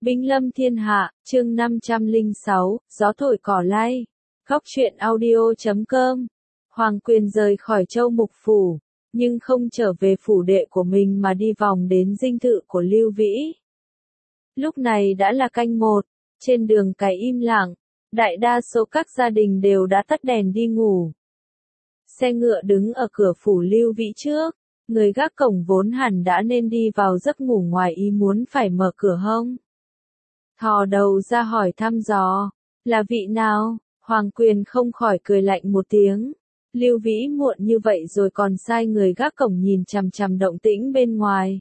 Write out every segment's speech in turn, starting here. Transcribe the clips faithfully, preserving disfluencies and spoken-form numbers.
Binh lâm thiên hạ, chương năm trăm lẻ sáu, gió thổi cỏ lay. Góc truyện audio chấm com. Hoàng Quyền rời khỏi Châu Mục Phủ, nhưng không trở về phủ đệ của mình mà đi vòng đến dinh thự của Lưu Vĩ. Lúc này đã là canh một, trên đường cái im lặng, đại đa số các gia đình đều đã tắt đèn đi ngủ. Xe ngựa đứng ở cửa phủ Lưu Vĩ trước, người gác cổng vốn hẳn đã nên đi vào giấc ngủ ngoài ý muốn phải mở cửa hông. Thò đầu ra hỏi thăm dò, là vị nào? Hoàng Quyền không khỏi cười lạnh một tiếng. Lưu Vĩ muộn như vậy rồi còn sai người gác cổng nhìn chằm chằm động tĩnh bên ngoài.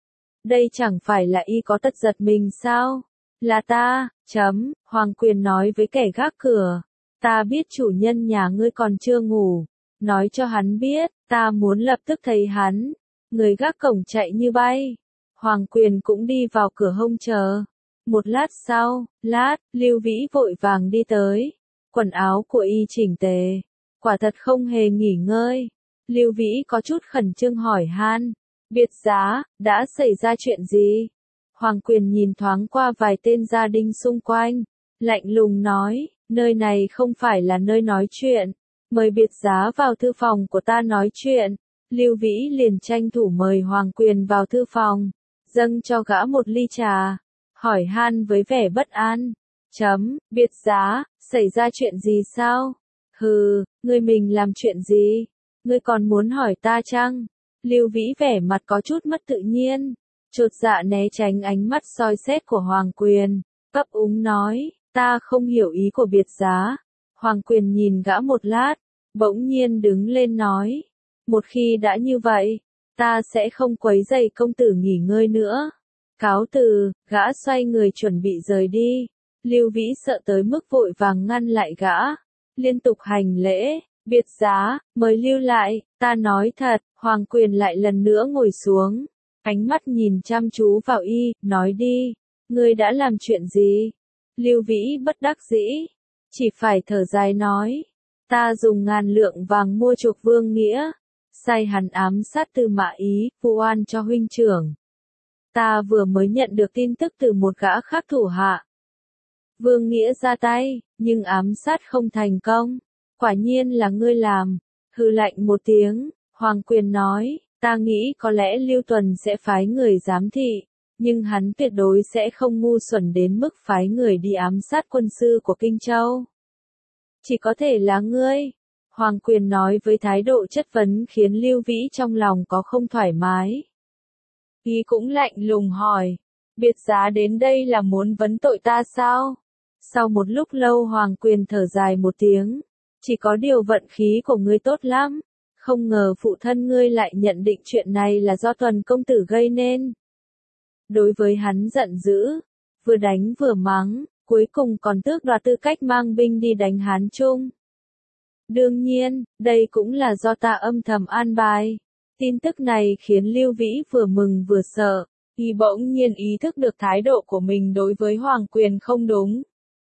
Đây chẳng phải là y có tật giật mình sao? Là ta, chấm, Hoàng Quyền nói với kẻ gác cửa. Ta biết chủ nhân nhà ngươi còn chưa ngủ. Nói cho hắn biết, ta muốn lập tức thấy hắn. Người gác cổng chạy như bay. Hoàng Quyền cũng đi vào cửa hông chờ. Một lát sau, lát, Lưu Vĩ vội vàng đi tới. Quần áo của y chỉnh tề. Quả thật không hề nghỉ ngơi. Lưu Vĩ có chút khẩn trương hỏi han. Biệt giá, đã xảy ra chuyện gì? Hoàng Quyền nhìn thoáng qua vài tên gia đình xung quanh. Lạnh lùng nói, nơi này không phải là nơi nói chuyện. Mời biệt giá vào thư phòng của ta nói chuyện. Lưu Vĩ liền tranh thủ mời Hoàng Quyền vào thư phòng. Dâng cho gã một ly trà. Hỏi han với vẻ bất an. Chấm, biệt giá, xảy ra chuyện gì sao? Hừ, ngươi mình làm chuyện gì? Ngươi còn muốn hỏi ta chăng? Lưu Vĩ vẻ mặt có chút mất tự nhiên. Chột dạ né tránh ánh mắt soi xét của Hoàng Quyền. Ấp úng nói, ta không hiểu ý của biệt giá. Hoàng Quyền nhìn gã một lát, bỗng nhiên đứng lên nói. Một khi đã như vậy, ta sẽ không quấy rầy công tử nghỉ ngơi nữa. Cáo từ, gã xoay người chuẩn bị rời đi. Lưu Vĩ sợ tới mức vội vàng ngăn lại gã. Liên tục hành lễ, biệt giá, mời lưu lại, ta nói thật. Hoàng Quyền lại lần nữa ngồi xuống. Ánh mắt nhìn chăm chú vào y, nói đi. Ngươi đã làm chuyện gì? Lưu Vĩ bất đắc dĩ. Chỉ phải thở dài nói. Ta dùng ngàn lượng vàng mua chuộc Vương Nghĩa. Sai hắn ám sát Tư Mã Ý, vu oan cho huynh trưởng. Ta vừa mới nhận được tin tức từ một gã khác thủ hạ. Vương Nghĩa ra tay, nhưng ám sát không thành công. Quả nhiên là ngươi làm. Hừ lạnh một tiếng, Hoàng Quyền nói, ta nghĩ có lẽ Lưu Tuần sẽ phái người giám thị, nhưng hắn tuyệt đối sẽ không ngu xuẩn đến mức phái người đi ám sát quân sư của Kinh Châu. Chỉ có thể là ngươi. Hoàng Quyền nói với thái độ chất vấn khiến Lưu Vĩ trong lòng có không thoải mái. Y cũng lạnh lùng hỏi, biệt giá đến đây là muốn vấn tội ta sao? Sau một lúc lâu Hoàng Quyền thở dài một tiếng, chỉ có điều vận khí của ngươi tốt lắm, không ngờ phụ thân ngươi lại nhận định chuyện này là do Tuần công tử gây nên. Đối với hắn giận dữ, vừa đánh vừa mắng, cuối cùng còn tước đoạt tư cách mang binh đi đánh Hán Trung. Đương nhiên, đây cũng là do ta âm thầm an bài. Tin tức này khiến Lưu Vĩ vừa mừng vừa sợ, y bỗng nhiên ý thức được thái độ của mình đối với Hoàng Quyền không đúng.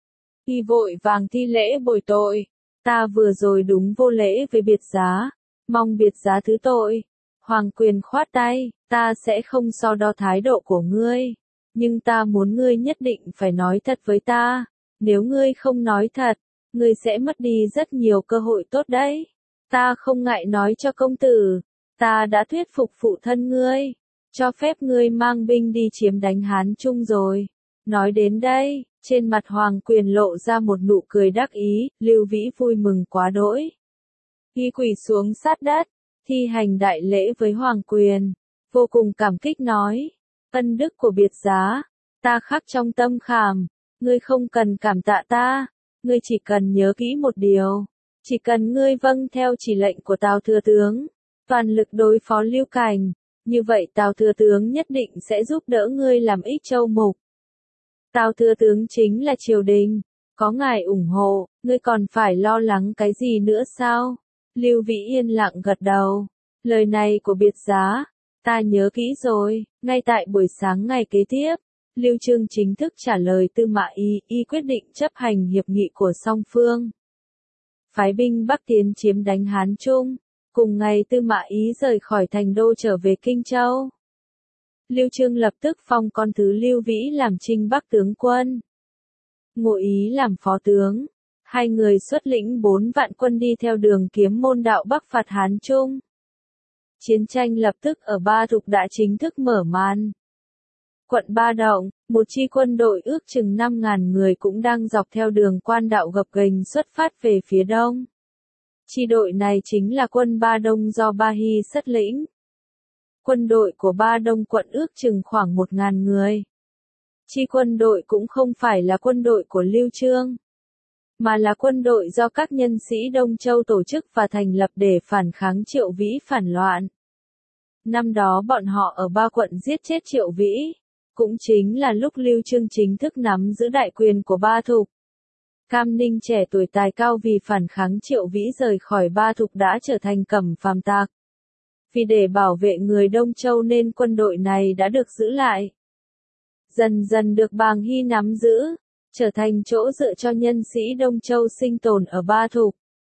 Y vội vàng thi lễ bồi tội, ta vừa rồi đúng vô lễ với biệt giá, mong biệt giá thứ tội. Hoàng Quyền khoát tay, ta sẽ không so đo thái độ của ngươi, nhưng ta muốn ngươi nhất định phải nói thật với ta, nếu ngươi không nói thật, ngươi sẽ mất đi rất nhiều cơ hội tốt đấy. Ta không ngại nói cho công tử. Ta đã thuyết phục phụ thân ngươi, cho phép ngươi mang binh đi chiếm đánh Hán Trung rồi. Nói đến đây, trên mặt Hoàng Quyền lộ ra một nụ cười đắc ý, Lưu Vĩ vui mừng quá đỗi. Y quỳ xuống sát đất, thi hành đại lễ với Hoàng Quyền, vô cùng cảm kích nói, ân đức của biệt giá, ta khắc trong tâm khảm, ngươi không cần cảm tạ ta, ngươi chỉ cần nhớ kỹ một điều, chỉ cần ngươi vâng theo chỉ lệnh của Tào Thừa Tướng. Toàn lực đối phó Lưu Cảnh, như vậy Tào Thừa Tướng nhất định sẽ giúp đỡ ngươi làm ích Châu Mục. Tào Thừa Tướng chính là triều đình, có ngài ủng hộ, ngươi còn phải lo lắng cái gì nữa sao? Lưu Vĩ yên lặng gật đầu, lời này của biệt giá, ta nhớ kỹ rồi. Ngay tại buổi sáng ngày kế tiếp, Lưu Trương chính thức trả lời Tư Mã Ý, y quyết định chấp hành hiệp nghị của song phương. Phái binh Bắc tiến chiếm đánh Hán Trung. Cùng ngày Tư Mã Ý rời khỏi thành đô trở về Kinh Châu. Lưu Chương lập tức phong con thứ Lưu Vĩ làm Trinh Bắc tướng quân. Ngụ Ý làm phó tướng. Hai người xuất lĩnh bốn vạn quân đi theo đường Kiếm Môn đạo Bắc phạt Hán Trung. Chiến tranh lập tức ở Ba Thục đã chính thức mở màn. Quận Ba Động, một chi quân đội ước chừng năm ngàn người cũng đang dọc theo đường Quan Đạo gập ghềnh xuất phát về phía đông. Chi đội này chính là quân Ba Đông do Ba Hy xuất lĩnh. Quân đội của Ba Đông quận ước chừng khoảng một ngàn người. Chi quân đội cũng không phải là quân đội của Lưu Chương, mà là quân đội do các nhân sĩ Đông Châu tổ chức và thành lập để phản kháng Triệu Vĩ phản loạn. Năm đó bọn họ ở ba quận giết chết Triệu Vĩ, cũng chính là lúc Lưu Chương chính thức nắm giữ đại quyền của Ba Thục. Cam Ninh trẻ tuổi tài cao vì phản kháng Triệu Vĩ rời khỏi Ba Thục đã trở thành cẩm phàm tạc. Vì để bảo vệ người Đông Châu nên quân đội này đã được giữ lại. Dần dần được Bàng Hy nắm giữ, trở thành chỗ dựa cho nhân sĩ Đông Châu sinh tồn ở Ba Thục.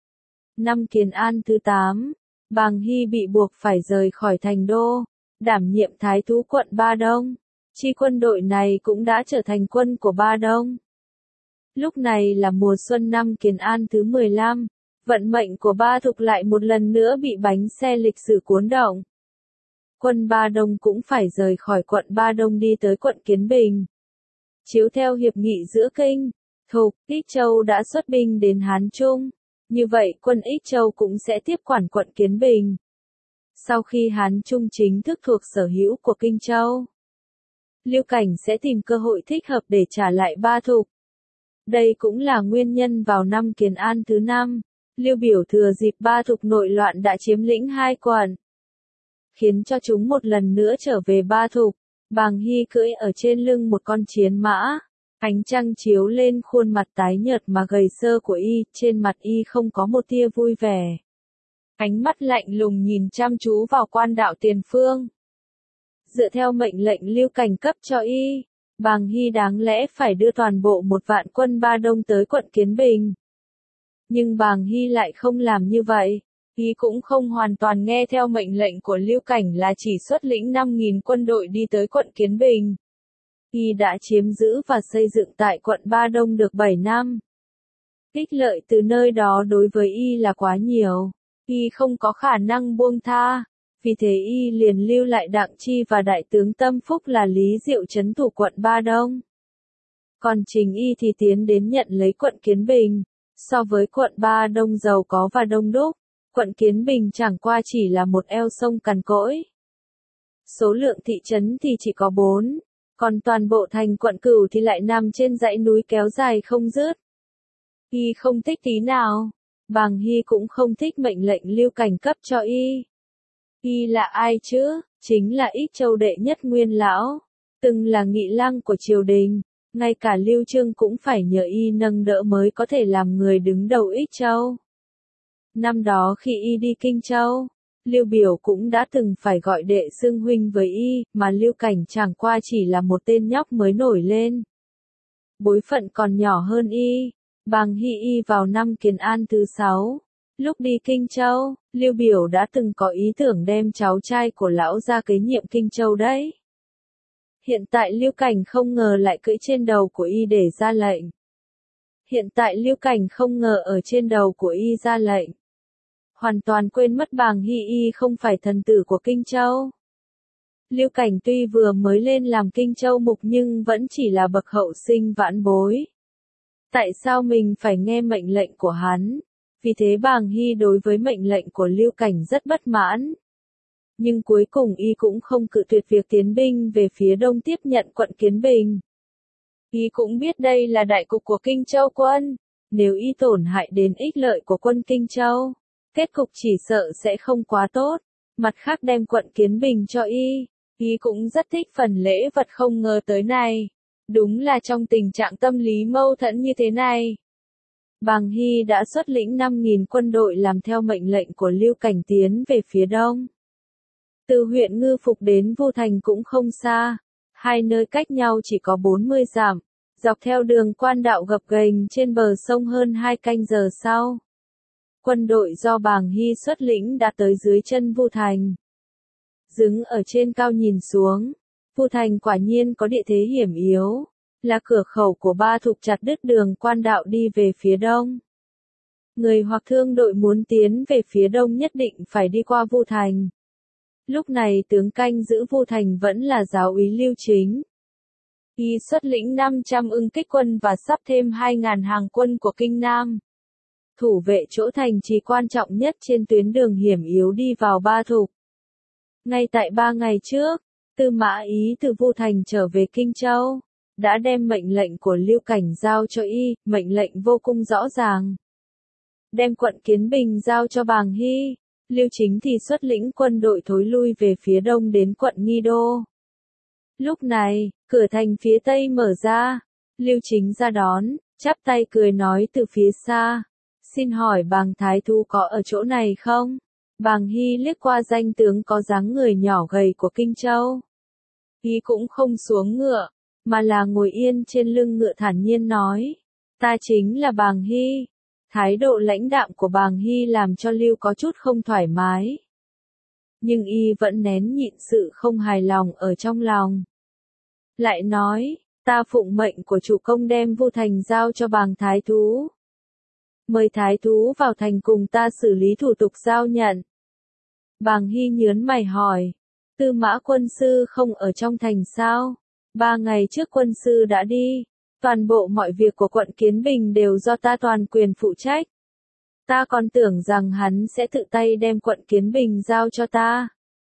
Năm Kiến An thứ tám, Bàng Hy bị buộc phải rời khỏi thành đô, đảm nhiệm thái thú quận Ba Đông. Chi quân đội này cũng đã trở thành quân của Ba Đông. Lúc này là mùa xuân năm Kiến An thứ mười lăm, vận mệnh của Ba Thục lại một lần nữa bị bánh xe lịch sử cuốn động. Quân Ba Đông cũng phải rời khỏi quận Ba Đông đi tới quận Kiến Bình. Chiếu theo hiệp nghị giữa Kinh, Thục, Ích Châu đã xuất binh đến Hán Trung, như vậy quân Ích Châu cũng sẽ tiếp quản quận Kiến Bình. Sau khi Hán Trung chính thức thuộc sở hữu của Kinh Châu, Lưu Cảnh sẽ tìm cơ hội thích hợp để trả lại Ba Thục. Đây cũng là nguyên nhân vào năm Kiến An thứ năm, Lưu Biểu thừa dịp Ba Thục nội loạn đã chiếm lĩnh hai quận, khiến cho chúng một lần nữa trở về Ba Thục. Bàng Hy cưỡi ở trên lưng một con chiến mã, ánh trăng chiếu lên khuôn mặt tái nhợt mà gầy sơ của y, trên mặt y không có một tia vui vẻ. Ánh mắt lạnh lùng nhìn chăm chú vào Quan Đạo tiền phương. Dựa theo mệnh lệnh Lưu Cảnh cấp cho y, Bàng Hy đáng lẽ phải đưa toàn bộ một vạn quân Ba Đông tới quận Kiến Bình. Nhưng Bàng Hy lại không làm như vậy. Y cũng không hoàn toàn nghe theo mệnh lệnh của Lưu Cảnh là chỉ xuất lĩnh năm nghìn quân đội đi tới quận Kiến Bình. Y đã chiếm giữ và xây dựng tại quận Ba Đông được bảy năm. Ích lợi từ nơi đó đối với Y là quá nhiều. Y không có khả năng buông tha. Vì thế Y liền lưu lại Đặng Chi và Đại tướng Tâm Phúc là Lý Diệu trấn thủ quận Ba Đông. Còn chính Y thì tiến đến nhận lấy quận Kiến Bình. So với quận Ba Đông giàu có và đông đúc, quận Kiến Bình chẳng qua chỉ là một eo sông cằn cỗi. Số lượng thị trấn thì chỉ có bốn, còn toàn bộ thành quận Cửu thì lại nằm trên dãy núi kéo dài không dứt. Y không thích tí nào. Bàng Hy cũng không thích mệnh lệnh Lưu Cảnh cấp cho Y. Y là ai chứ? Chính là Ích Châu đệ nhất Nguyên lão, từng là nghị lăng của triều đình, ngay cả Lưu Chương cũng phải nhờ Y nâng đỡ mới có thể làm người đứng đầu Ích Châu. Năm đó khi Y đi Kinh Châu, Lưu Biểu cũng đã từng phải gọi đệ xưng huynh với Y, mà Lưu Cảnh chẳng qua chỉ là một tên nhóc mới nổi lên. Bối phận còn nhỏ hơn Y. Bàng Hy Y vào năm Kiến An thứ sáu. Lúc đi Kinh Châu, Lưu Biểu đã từng có ý tưởng đem cháu trai của lão ra kế nhiệm Kinh Châu đấy. Hiện tại Lưu Cảnh không ngờ lại cưỡi trên đầu của Y để ra lệnh. Hiện tại Lưu Cảnh không ngờ ở trên đầu của Y ra lệnh. Hoàn toàn quên mất Bàng Hy Y không phải thần tử của Kinh Châu. Lưu Cảnh tuy vừa mới lên làm Kinh Châu mục nhưng vẫn chỉ là bậc hậu sinh vãn bối. Tại sao mình phải nghe mệnh lệnh của hắn? Vì thế Bàng Hy đối với mệnh lệnh của Lưu Cảnh rất bất mãn. Nhưng cuối cùng Y cũng không cự tuyệt việc tiến binh về phía đông tiếp nhận quận Kiến Bình. Y cũng biết đây là đại cục của Kinh Châu quân. Nếu Y tổn hại đến ích lợi của quân Kinh Châu, kết cục chỉ sợ sẽ không quá tốt. Mặt khác đem quận Kiến Bình cho Y, Y cũng rất thích phần lễ vật không ngờ tới này. Đúng là trong tình trạng tâm lý mâu thuẫn như thế này, Bàng Hy đã xuất lĩnh năm nghìn quân đội làm theo mệnh lệnh của Lưu Cảnh tiến về phía đông. Từ huyện Ngư Phục đến Vu Thành cũng không xa, hai nơi cách nhau chỉ có bốn mươi dặm, dọc theo đường Quan Đạo gập ghềnh trên bờ sông hơn hai canh giờ sau. Quân đội do Bàng Hy xuất lĩnh đã tới dưới chân Vu Thành. Đứng ở trên cao nhìn xuống, Vu Thành quả nhiên có địa thế hiểm yếu, là cửa khẩu của Ba Thục chặt đứt đường quan đạo đi về phía đông. Người hoặc thương đội muốn tiến về phía đông nhất định phải đi qua Vu Thành. Lúc này tướng canh giữ Vu Thành vẫn là giáo úy Lưu Chính. Y xuất lĩnh năm trăm ưng kích quân và sắp thêm hai nghìn hàng quân của Kinh Nam. Thủ vệ chỗ thành trì quan trọng nhất trên tuyến đường hiểm yếu đi vào Ba Thục. Ngay tại ba ngày trước, Tư Mã Ý từ Vu Thành trở về Kinh Châu, đã đem mệnh lệnh của Lưu Cảnh giao cho y, mệnh lệnh vô cùng rõ ràng. Đem quận Kiến Bình giao cho Bàng Hy, Lưu Chính thì xuất lĩnh quân đội thối lui về phía đông đến quận Nghi Đô. Lúc này, cửa thành phía tây mở ra, Lưu Chính ra đón, chắp tay cười nói từ phía xa, xin hỏi Bàng Thái Thú có ở chỗ này không? Bàng Hy liếc qua danh tướng có dáng người nhỏ gầy của Kinh Châu. Y cũng không xuống ngựa, mà là ngồi yên trên lưng ngựa thản nhiên nói, ta chính là Bàng Hy. Thái độ lãnh đạm của Bàng Hy làm cho Lưu có chút không thoải mái. Nhưng y vẫn nén nhịn sự không hài lòng ở trong lòng. Lại nói, ta phụng mệnh của chủ công đem Vu Thành giao cho Bàng Thái Thú. Mời Thái Thú vào thành cùng ta xử lý thủ tục giao nhận. Bàng Hy nhớn mày hỏi, Tư Mã quân sư không ở trong thành sao? Ba ngày trước quân sư đã đi. Toàn bộ mọi việc của quận Kiến Bình đều do ta toàn quyền phụ trách. Ta còn tưởng rằng hắn sẽ tự tay đem quận Kiến Bình giao cho ta.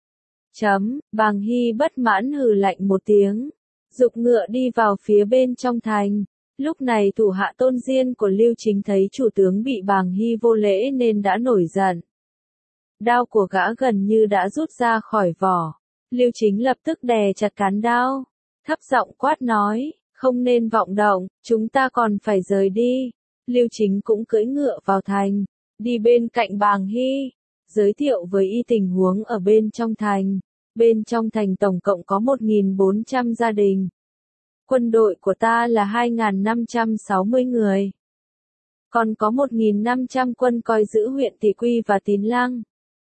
Chấm, Bàng Hy bất mãn hừ lạnh một tiếng, giục ngựa đi vào phía bên trong thành. Lúc này thủ hạ Tôn Diên của Lưu Chính thấy chủ tướng bị Bàng Hy vô lễ nên đã nổi giận. Đao của gã gần như đã rút ra khỏi vỏ. Lưu Chính lập tức đè chặt cán đao, thấp giọng quát nói, không nên vọng động, chúng ta còn phải rời đi. Lưu Chính cũng cưỡi ngựa vào thành, đi bên cạnh Bàng Hy, giới thiệu với y tình huống ở bên trong thành. Bên trong thành tổng cộng có một nghìn bốn trăm gia đình. Quân đội của ta là hai nghìn năm trăm sáu mươi người. Còn có một nghìn năm trăm quân coi giữ huyện Tỷ Quy và Tín Lăng.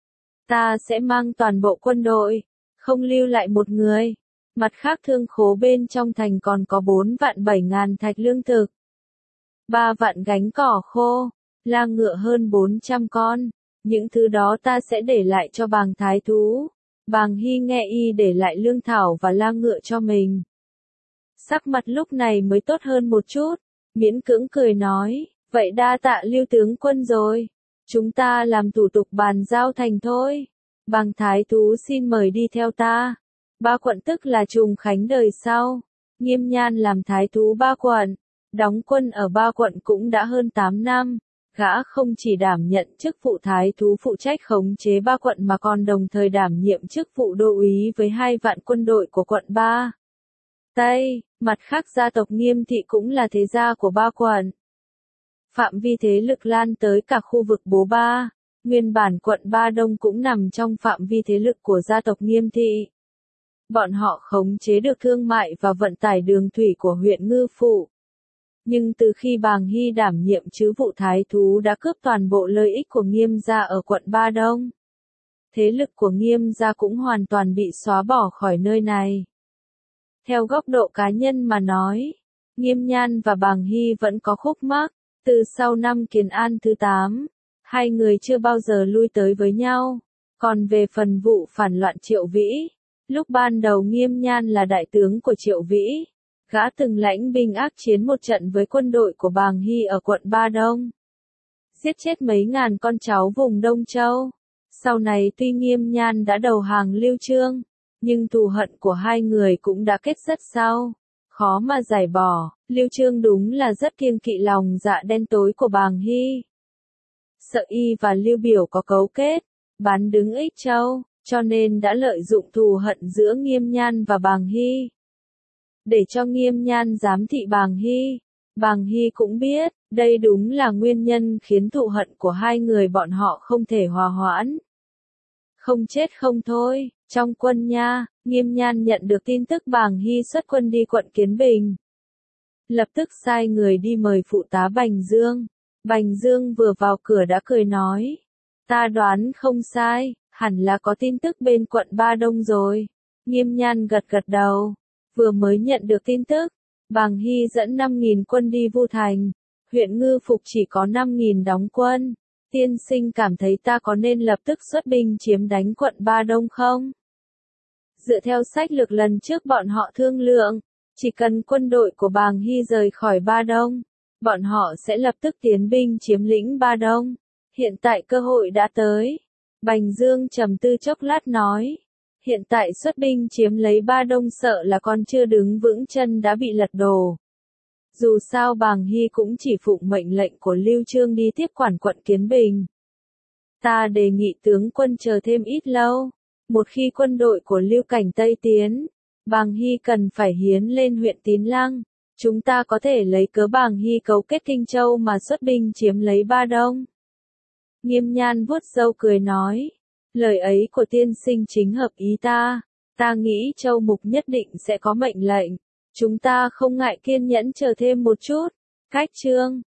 Ta sẽ mang toàn bộ quân đội, không lưu lại một người. Mặt khác thương khố bên trong thành còn có bốn vạn bảy ngàn thạch lương thực. ba vạn gánh cỏ khô, la ngựa hơn bốn trăm con. Những thứ đó ta sẽ để lại cho Bàng Thái Thú. Bàng Hy nghe y để lại lương thảo và la ngựa cho mình. Sắc mặt lúc này mới tốt hơn một chút, miễn cưỡng cười nói, vậy đa tạ Lưu tướng quân rồi. Chúng ta làm thủ tục bàn giao thành thôi. Bàng Thái Thú xin mời đi theo ta. Ba quận tức là Trùng Khánh đời sau. Nghiêm Nhan làm Thái Thú ba quận, đóng quân ở ba quận cũng đã hơn tám năm. Gã không chỉ đảm nhận chức vụ Thái Thú phụ trách khống chế ba quận mà còn đồng thời đảm nhiệm chức vụ đô úy với hai vạn quân đội của quận ba. Tây, mặt khác gia tộc Nghiêm Thị cũng là thế gia của ba quận. Phạm vi thế lực lan tới cả khu vực Bố Ba. Nguyên bản quận Ba Đông cũng nằm trong phạm vi thế lực của gia tộc Nghiêm Thị. Bọn họ khống chế được thương mại và vận tải đường thủy của huyện Ngư Phụ. Nhưng từ khi Bàng Hy đảm nhiệm chức vụ Thái Thú đã cướp toàn bộ lợi ích của Nghiêm gia ở quận Ba Đông. Thế lực của Nghiêm gia cũng hoàn toàn bị xóa bỏ khỏi nơi này. Theo góc độ cá nhân mà nói, Nghiêm Nhan và Bàng Hy vẫn có khúc mắc. Từ sau năm Kiến An thứ tám, hai người chưa bao giờ lui tới với nhau. Còn về phần vụ phản loạn Triệu Vĩ, lúc ban đầu Nghiêm Nhan là đại tướng của Triệu Vĩ. Gã từng lãnh binh ác chiến một trận với quân đội của Bàng Hy ở quận Ba Đông. Giết chết mấy ngàn con cháu vùng Đông Châu. Sau này tuy Nghiêm Nhan đã đầu hàng Lưu Chương, nhưng thù hận của hai người cũng đã kết rất sâu, khó mà giải bỏ. Lưu Chương đúng là rất kiêng kỵ lòng dạ đen tối của Bàng Hy. Sợ y và Lưu Biểu có cấu kết, bán đứng Ích Châu, cho nên đã lợi dụng thù hận giữa Nghiêm Nhan và Bàng Hy. Để cho Nghiêm Nhan giám thị Bàng Hy. Bàng Hy cũng biết, đây đúng là nguyên nhân khiến thù hận của hai người bọn họ không thể hòa hoãn. Không chết không thôi, trong quân nha, Nghiêm Nhan nhận được tin tức Bàng Hy xuất quân đi quận Kiến Bình. Lập tức sai người đi mời phụ tá Bành Dương. Bành Dương vừa vào cửa đã cười nói, ta đoán không sai, hẳn là có tin tức bên quận Ba Đông rồi. Nghiêm Nhan gật gật đầu. Vừa mới nhận được tin tức, Bàng Hy dẫn năm nghìn quân đi Vu Thành. Huyện Ngư Phục chỉ có năm nghìn đóng quân. Tiên sinh cảm thấy ta có nên lập tức xuất binh chiếm đánh quận Ba Đông không? Dựa theo sách lược lần trước bọn họ thương lượng, chỉ cần quân đội của Bàng Hy rời khỏi Ba Đông, bọn họ sẽ lập tức tiến binh chiếm lĩnh Ba Đông. Hiện tại cơ hội đã tới. Bành Dương trầm tư chốc lát nói. Hiện tại xuất binh chiếm lấy Ba Đông sợ là còn chưa đứng vững chân đã bị lật đổ. Dù sao Bàng Hy cũng chỉ phụng mệnh lệnh của Lưu Chương đi tiếp quản quận Kiến Bình. Ta đề nghị tướng quân chờ thêm ít lâu. Một khi quân đội của Lưu Cảnh Tây tiến, Bàng Hy cần phải hiến lên huyện Tín Lăng. Chúng ta có thể lấy cớ Bàng Hy cấu kết Kinh Châu mà xuất binh chiếm lấy Ba Đông. Nghiêm Nhan vuốt râu cười nói. Lời ấy của tiên sinh chính hợp ý ta. Ta nghĩ Châu Mục nhất định sẽ có mệnh lệnh. Chúng ta không ngại kiên nhẫn chờ thêm một chút. Cách chương